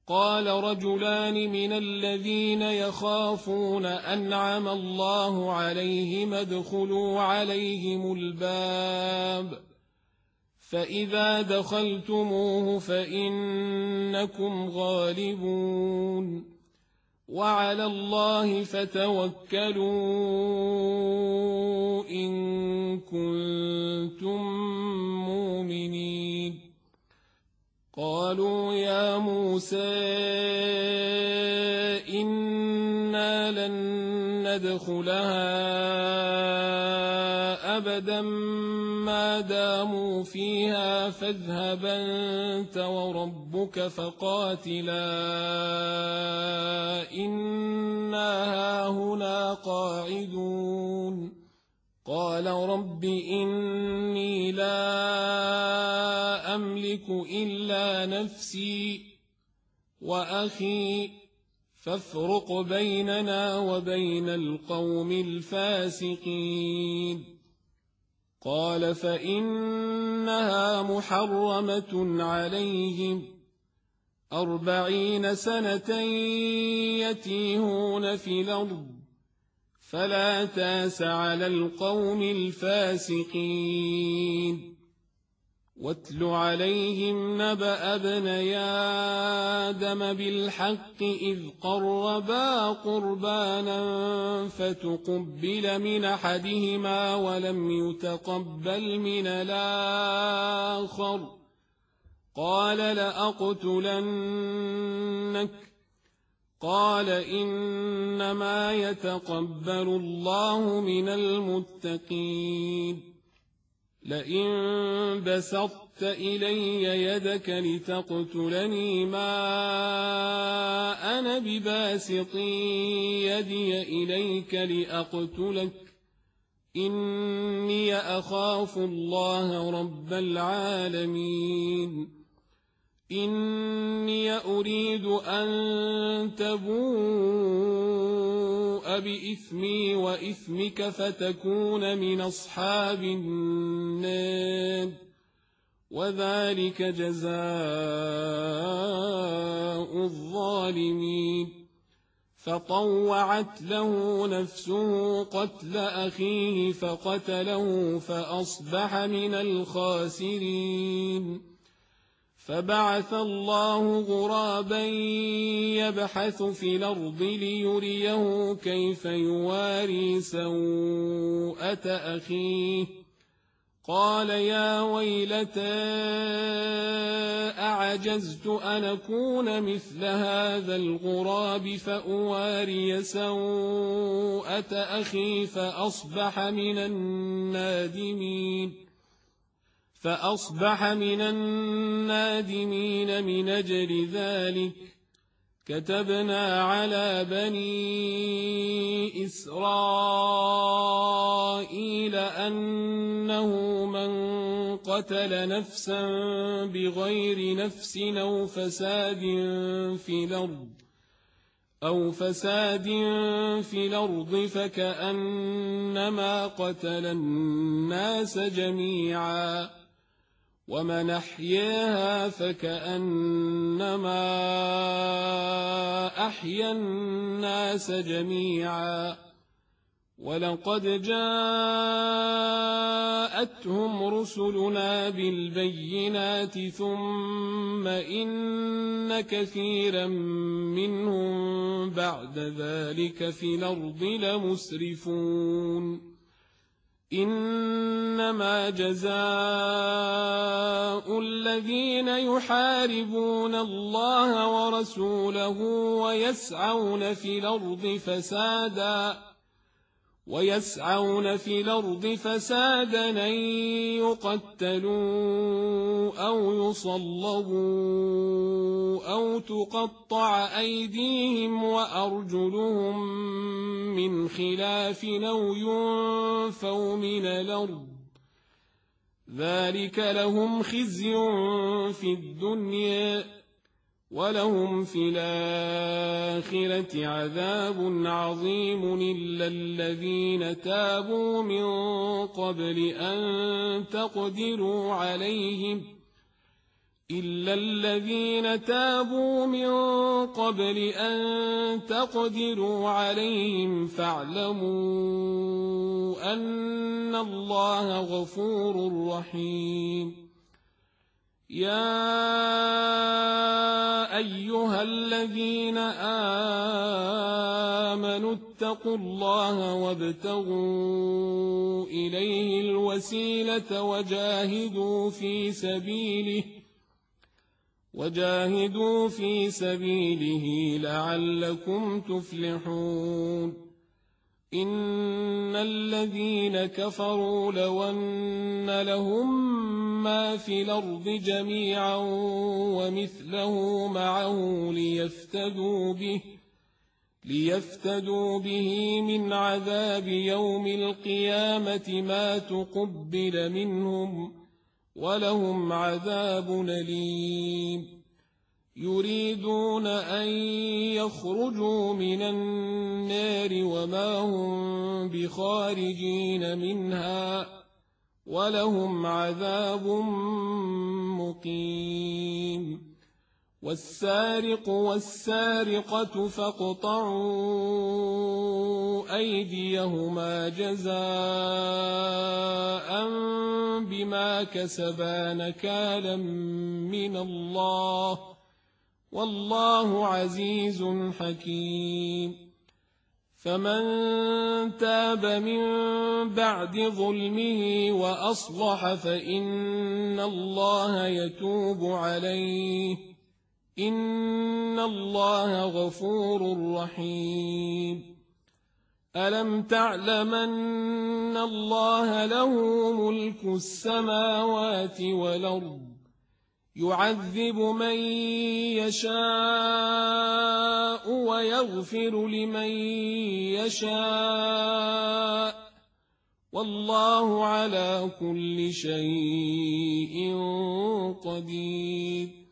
قال رجلان من الذين يخافون أنعم الله عليهم ادخلوا عليهم الباب فإذا دخلتموه فإنكم غالبون وعلى الله فتوكلوا إن كنتم مؤمنين قالوا يا موسى إنا لن ندخلها أبدا ما داموا فيها فاذهب أنت وربك فقاتلا إنا هاهنا قاعدون قال رب إني لا أملك إلا نفسي وأخي فافرق بيننا وبين القوم الفاسقين قال فإنها محرمة عليهم 40 سنة يتيهون في الأرض فلا تاس على القوم الفاسقين واتل عليهم نبأ ابني آدم بالحق إذ قربا قربانا فتقبل من أحدهما ولم يتقبل من الآخر قال لأقتلنك قال إنما يتقبل الله من المتقين لئن بسطت إلي يدك لتقتلني ما أنا بباسط يدي إليك لأقتلك إني أخاف الله رب العالمين إني أريد أن تبوء بإثمي وإثمك فتكون من أصحاب النار وذلك جزاء الظالمين فطوعت له نفسه قتل أخيه فقتله فأصبح من الخاسرين فبعث الله غرابا يبحث في الأرض ليريه كيف يواري سوءة أخيه قال يا ويلتى أعجزت أن أكون مثل هذا الغراب فأواري سوءة أخي فأصبح من النادمين من أجل ذلك كتبنا على بني إسرائيل أنه من قتل نفسا بغير نفس أو فساد في الأرض فكأنما قتل الناس جميعا ومن أحياها فكأنما أحيا الناس جميعا ولقد جاءتهم رسلنا بالبينات ثم إن كثيرا منهم بعد ذلك في الأرض لمسرفون إنما جزاء الذين يحاربون الله ورسوله ويسعون في الأرض فسادا أن يقتلوا أو يصلبوا أو تقطع أيديهم وأرجلهم من خلاف أو ينفوا من الأرض ذلك لهم خزي في الدنيا ولهم في الآخرة عذاب عظيم إلا الذين تابوا من قبل أن تقدروا عليهم إلا الذين تابوا من قبل أن تقدروا عليهم فاعلموا أن الله غفور رحيم. يا أيها الذين آمنوا اتقوا الله وابتغوا إليه الوسيلة وجاهدوا في سبيله لعلكم تفلحون. إن الذين كفروا لو أن لهم ما في الأرض جميعا ومثله معه ليفتدوا به من عذاب يوم القيامة ما تقبل منهم ولهم عذاب أليم. يريدون أن يخرجوا من النار وما هم بخارجين منها ولهم عذاب مقيم. والسارق والسارقة فاقطعوا أيديهما جزاء بما كسبا نكالا من الله والله عزيز حكيم. فمن تاب من بعد ظلمه وأصلح فإن الله يتوب عليه إن الله غفور رحيم. ألم تعلم أن الله له ملك السماوات والأرض يعذب من يشاء ويغفر لمن يشاء والله على كل شيء قدير.